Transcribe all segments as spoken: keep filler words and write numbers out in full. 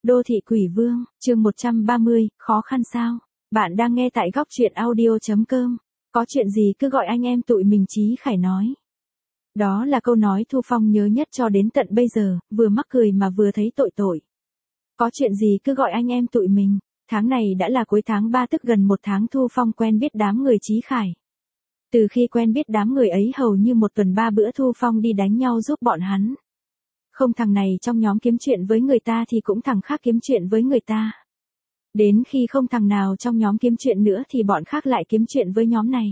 Đô thị quỷ vương, chương một trăm ba mươi, khó khăn sao? Bạn đang nghe tại góc truyện audio.com. Có chuyện gì cứ gọi anh em tụi mình, Chí Khải nói. Đó là câu nói Thu Phong nhớ nhất cho đến tận bây giờ, vừa mắc cười mà vừa thấy tội tội. Có chuyện gì cứ gọi anh em tụi mình. Tháng này đã là cuối tháng ba, tức gần một tháng Thu Phong quen biết đám người Chí Khải. Từ khi quen biết đám người ấy hầu như một tuần ba bữa Thu Phong đi đánh nhau giúp bọn hắn. Không thằng này trong nhóm kiếm chuyện với người ta thì cũng thằng khác kiếm chuyện với người ta. Đến khi không thằng nào trong nhóm kiếm chuyện nữa thì bọn khác lại kiếm chuyện với nhóm này.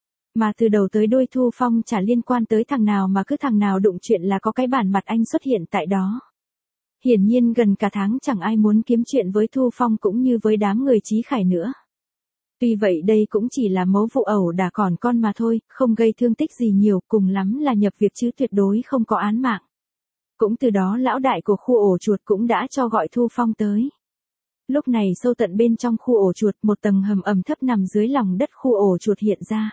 Mà từ đầu tới đuôi Thu Phong chả liên quan tới thằng nào, mà cứ thằng nào đụng chuyện là có cái bản mặt anh xuất hiện tại đó. Hiển nhiên gần cả tháng chẳng ai muốn kiếm chuyện với Thu Phong cũng như với đám người Chí Khải nữa. Tuy vậy đây cũng chỉ là mấu vụ ẩu đả còn con mà thôi, không gây thương tích gì nhiều, cùng lắm là nhập việc chứ tuyệt đối không có án mạng. Cũng từ đó lão đại của khu ổ chuột cũng đã cho gọi Thu Phong tới. Lúc này sâu tận bên trong khu ổ chuột, một tầng hầm ẩm thấp nằm dưới lòng đất khu ổ chuột hiện ra.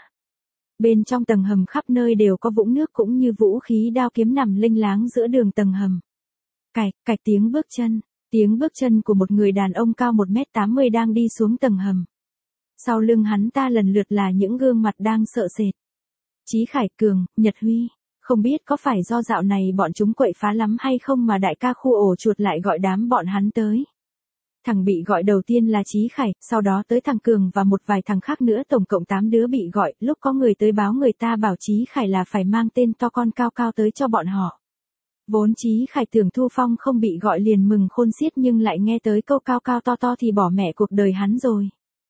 Bên trong tầng hầm khắp nơi đều có vũng nước cũng như vũ khí đao kiếm nằm lênh láng giữa đường tầng hầm. Cạch, cạch tiếng bước chân, tiếng bước chân của một người đàn ông cao một mét tám mươi đang đi xuống tầng hầm. Sau lưng hắn ta lần lượt là những gương mặt đang sợ sệt. Chí Khải, Cường, Nhật Huy. Không biết có phải do dạo này bọn chúng quậy phá lắm hay không mà đại ca khu ổ chuột lại gọi đám bọn hắn tới. Thằng bị gọi đầu tiên là Chí Khải, sau đó tới thằng Cường và một vài thằng khác nữa, tổng cộng tám đứa bị gọi. Lúc có người tới báo người ta bảo Chí Khải là phải mang tên to con cao cao tới cho bọn họ. Vốn Chí Khải tưởng Thu Phong không bị gọi liền mừng khôn xiết, nhưng lại nghe tới câu cao cao to to thì bỏ mẹ cuộc đời hắn rồi.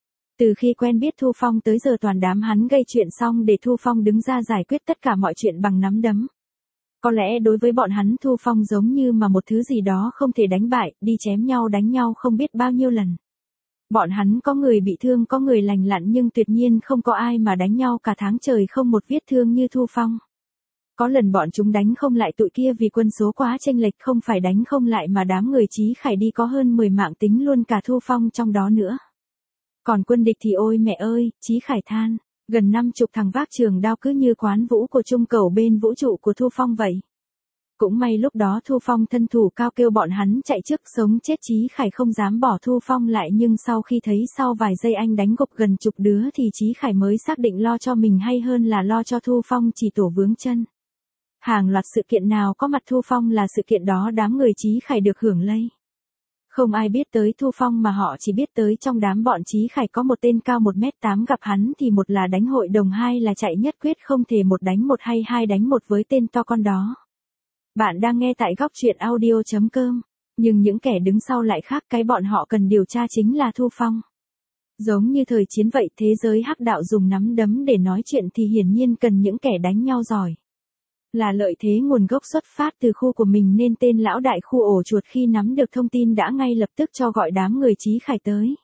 Từ khi quen biết Thu Phong tới giờ toàn đám hắn gây chuyện xong để Thu Phong đứng ra giải quyết tất cả mọi chuyện bằng nắm đấm. Có lẽ đối với bọn hắn Thu Phong giống như mà một thứ gì đó không thể đánh bại, đi chém nhau đánh nhau không biết bao nhiêu lần. Bọn hắn có người bị thương có người lành lặn, nhưng tuyệt nhiên không có ai mà đánh nhau cả tháng trời không một vết thương như Thu Phong. Có lần bọn chúng đánh không lại tụi kia vì quân số quá chênh lệch, không phải đánh không lại mà đám người Chí Khải đi có hơn mười mạng, tính luôn cả Thu Phong trong đó nữa. Còn quân địch thì ôi mẹ ơi, Chí Khải than, gần năm chục thằng vác trường đao cứ như quán vũ của trung cầu bên vũ trụ của Thu Phong vậy. Cũng may lúc đó Thu Phong thân thủ cao kêu bọn hắn chạy trước, sống chết Chí Khải không dám bỏ Thu Phong lại, nhưng sau khi thấy sau vài giây anh đánh gục gần chục đứa thì Chí Khải mới xác định lo cho mình hay hơn là lo cho Thu Phong chỉ tổ vướng chân. Hàng loạt sự kiện nào có mặt Thu Phong là sự kiện đó đám người Chí Khải được hưởng lây. Không ai biết tới Thu Phong mà họ chỉ biết tới trong đám bọn Chí Khải có một tên cao một mét tám, gặp hắn thì một là đánh hội đồng, hai là chạy nhất quyết, không thể một đánh một hay hai đánh một với tên to con đó. Bạn đang nghe tại góc truyện audio.com, nhưng những kẻ đứng sau lại khác, cái bọn họ cần điều tra chính là Thu Phong. Giống như thời chiến vậy, thế giới hắc đạo dùng nắm đấm để nói chuyện thì hiển nhiên cần những kẻ đánh nhau giỏi. Là lợi thế nguồn gốc xuất phát từ khu của mình nên tên lão đại khu ổ chuột khi nắm được thông tin đã ngay lập tức cho gọi đám người Chí Khải tới.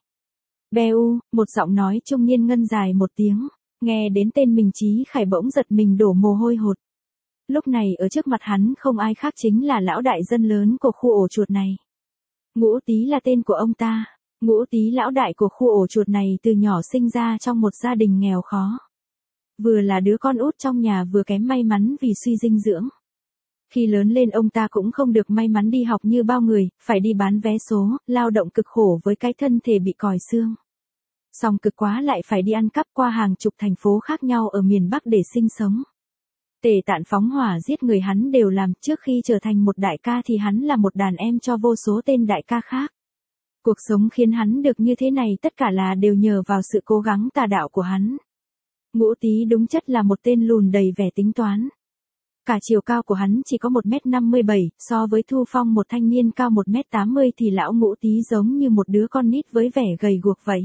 Beu, một giọng nói trung niên ngân dài một tiếng, nghe đến tên mình Chí Khải bỗng giật mình đổ mồ hôi hột. Lúc này ở trước mặt hắn không ai khác chính là lão đại dân lớn của khu ổ chuột này. Ngũ Tý là tên của ông ta. Ngũ Tý, lão đại của khu ổ chuột này, từ nhỏ sinh ra trong một gia đình nghèo khó. Vừa là đứa con út trong nhà vừa kém may mắn vì suy dinh dưỡng. Khi lớn lên ông ta cũng không được may mắn đi học như bao người, phải đi bán vé số, lao động cực khổ với cái thân thể bị còi xương. Xong cực quá lại phải đi ăn cắp qua hàng chục thành phố khác nhau ở miền Bắc để sinh sống. Tề Tạn phóng hỏa giết người hắn đều làm, trước khi trở thành một đại ca thì hắn là một đàn em cho vô số tên đại ca khác. Cuộc sống khiến hắn được như thế này tất cả là đều nhờ vào sự cố gắng tà đạo của hắn. Ngũ Tý đúng chất là một tên lùn đầy vẻ tính toán. Cả chiều cao của hắn chỉ có một mét năm mươi bảy, so với Thu Phong một thanh niên cao một mét tám mươi thì lão Ngũ Tý giống như một đứa con nít với vẻ gầy guộc vậy.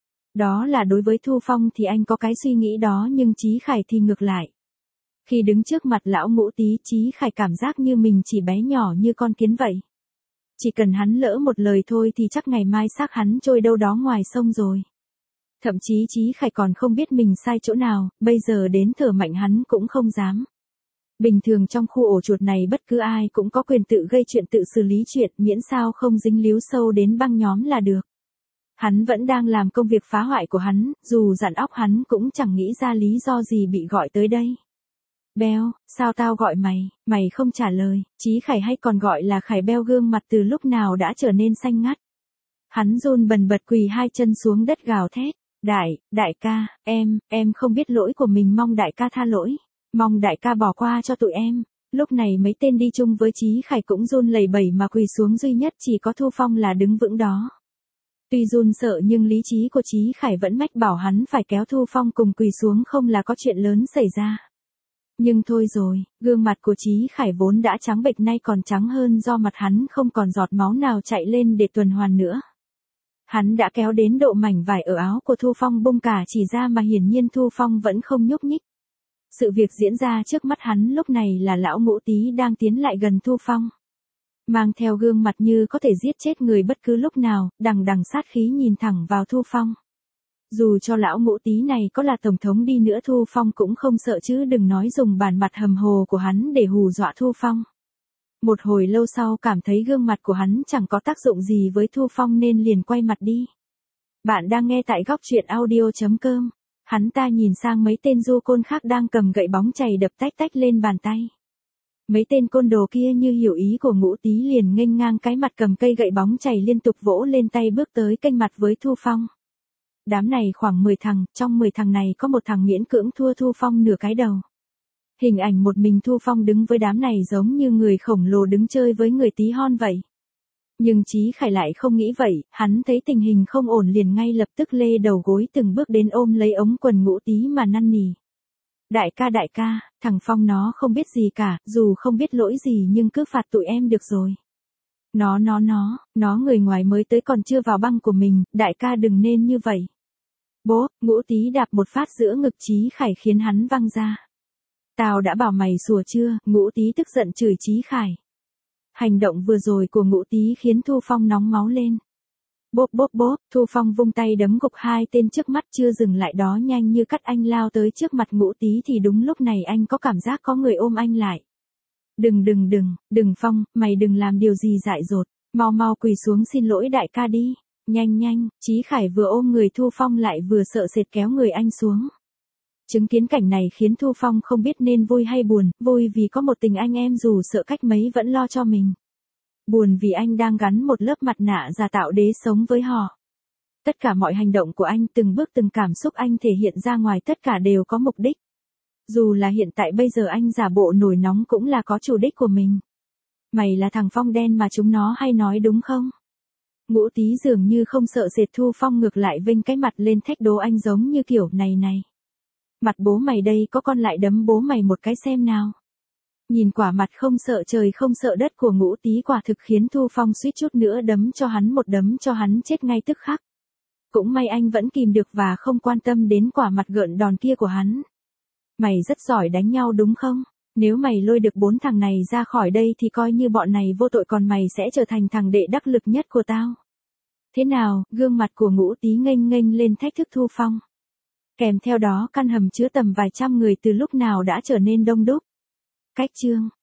Đó là đối với Thu Phong thì anh có cái suy nghĩ đó, nhưng Chí Khải thì ngược lại. Khi đứng trước mặt lão Ngũ Tý, Chí Khải cảm giác như mình chỉ bé nhỏ như con kiến vậy. Chỉ cần hắn lỡ một lời thôi thì chắc ngày mai xác hắn trôi đâu đó ngoài sông rồi. Thậm chí Chí Khải còn không biết mình sai chỗ nào, bây giờ đến thở mạnh hắn cũng không dám. Bình thường trong khu ổ chuột này bất cứ ai cũng có quyền tự gây chuyện tự xử lý chuyện, miễn sao không dính líu sâu đến băng nhóm là được. Hắn vẫn đang làm công việc phá hoại của hắn, dù dặn óc hắn cũng chẳng nghĩ ra lý do gì bị gọi tới đây. Beo, sao tao gọi mày, mày không trả lời, Chí Khải hay còn gọi là Khải Beo gương mặt từ lúc nào đã trở nên xanh ngắt. Hắn run bần bật quỳ hai chân xuống đất gào thét, đại, đại ca, em, em không biết lỗi của mình, mong đại ca tha lỗi, mong đại ca bỏ qua cho tụi em. Lúc này mấy tên đi chung với Chí Khải cũng run lẩy bẩy mà quỳ xuống, duy nhất chỉ có Thu Phong là đứng vững đó. Tuy run sợ nhưng lý trí của Chí Khải vẫn mách bảo hắn phải kéo Thu Phong cùng quỳ xuống, không là có chuyện lớn xảy ra. Nhưng thôi rồi, gương mặt của Chí Khải vốn đã trắng bệch nay còn trắng hơn do mặt hắn không còn giọt máu nào chạy lên để tuần hoàn nữa. Hắn đã kéo đến độ mảnh vải ở áo của Thu Phong bung cả chỉ ra mà hiển nhiên Thu Phong vẫn không nhúc nhích. Sự việc diễn ra trước mắt hắn lúc này là lão Ngũ Tý đang tiến lại gần Thu Phong. Mang theo gương mặt như có thể giết chết người bất cứ lúc nào, đằng đằng sát khí nhìn thẳng vào Thu Phong. Dù cho lão Ngũ Tý này có là tổng thống đi nữa Thu Phong cũng không sợ, chứ đừng nói dùng bản mặt hầm hồ của hắn để hù dọa Thu Phong. Một hồi lâu sau cảm thấy gương mặt của hắn chẳng có tác dụng gì với Thu Phong nên liền quay mặt đi. Bạn đang nghe tại góc truyện audio chấm com. Hắn ta nhìn sang mấy tên du côn khác đang cầm gậy bóng chày đập tách tách lên bàn tay. Mấy tên côn đồ kia như hiểu ý của Ngũ Tý liền nghênh ngang cái mặt cầm cây gậy bóng chày liên tục vỗ lên tay bước tới kênh mặt với Thu Phong. Đám này khoảng mười thằng, trong mười thằng này có một thằng miễn cưỡng thua Thu Phong nửa cái đầu. Hình ảnh một mình Thu Phong đứng với đám này giống như người khổng lồ đứng chơi với người tí hon vậy. Nhưng Chí Khải lại không nghĩ vậy, hắn thấy tình hình không ổn liền ngay lập tức lê đầu gối từng bước đến ôm lấy ống quần Ngũ Tý mà năn nỉ. Đại ca đại ca, thằng Phong nó không biết gì cả, dù không biết lỗi gì nhưng cứ phạt tụi em được rồi. Nó nó nó, nó người ngoài mới tới còn chưa vào băng của mình, đại ca đừng nên như vậy. Bố, Ngũ Tý đạp một phát giữa ngực Chí Khải khiến hắn văng ra. Tao đã bảo mày sủa chưa, Ngũ Tý tức giận chửi Chí Khải. Hành động vừa rồi của Ngũ Tý khiến Thu Phong nóng máu lên. Bốp bốp bốp, Thu Phong vung tay đấm gục hai tên trước mắt, chưa dừng lại đó nhanh như cắt anh lao tới trước mặt Ngũ Tý thì đúng lúc này anh có cảm giác có người ôm anh lại. Đừng đừng đừng, đừng Phong, mày đừng làm điều gì dại dột, mau mau quỳ xuống xin lỗi đại ca đi, nhanh nhanh, Chí Khải vừa ôm người Thu Phong lại vừa sợ sệt kéo người anh xuống. Chứng kiến cảnh này khiến Thu Phong không biết nên vui hay buồn, vui vì có một tình anh em dù sợ cách mấy vẫn lo cho mình. Buồn vì anh đang gắn một lớp mặt nạ giả tạo để sống với họ. Tất cả mọi hành động của anh, từng bước từng cảm xúc anh thể hiện ra ngoài tất cả đều có mục đích. Dù là hiện tại bây giờ anh giả bộ nổi nóng cũng là có chủ đích của mình. Mày là thằng Phong đen mà chúng nó hay nói đúng không? Ngũ Tý dường như không sợ sệt, Thu Phong ngược lại vênh cái mặt lên thách đố anh giống như kiểu này này. Mặt bố mày đây, có con lại đấm bố mày một cái xem nào. Nhìn quả mặt không sợ trời không sợ đất của Ngũ Tý quả thực khiến Thu Phong suýt chút nữa đấm cho hắn một đấm cho hắn chết ngay tức khắc. Cũng may anh vẫn kìm được và không quan tâm đến quả mặt gợn đòn kia của hắn. Mày rất giỏi đánh nhau đúng không? Nếu mày lôi được bốn thằng này ra khỏi đây thì coi như bọn này vô tội, còn mày sẽ trở thành thằng đệ đắc lực nhất của tao. Thế nào, gương mặt của Ngũ Tý nghênh nghênh lên thách thức Thu Phong. Kèm theo đó căn hầm chứa tầm vài trăm người từ lúc nào đã trở nên đông đúc. Cách chương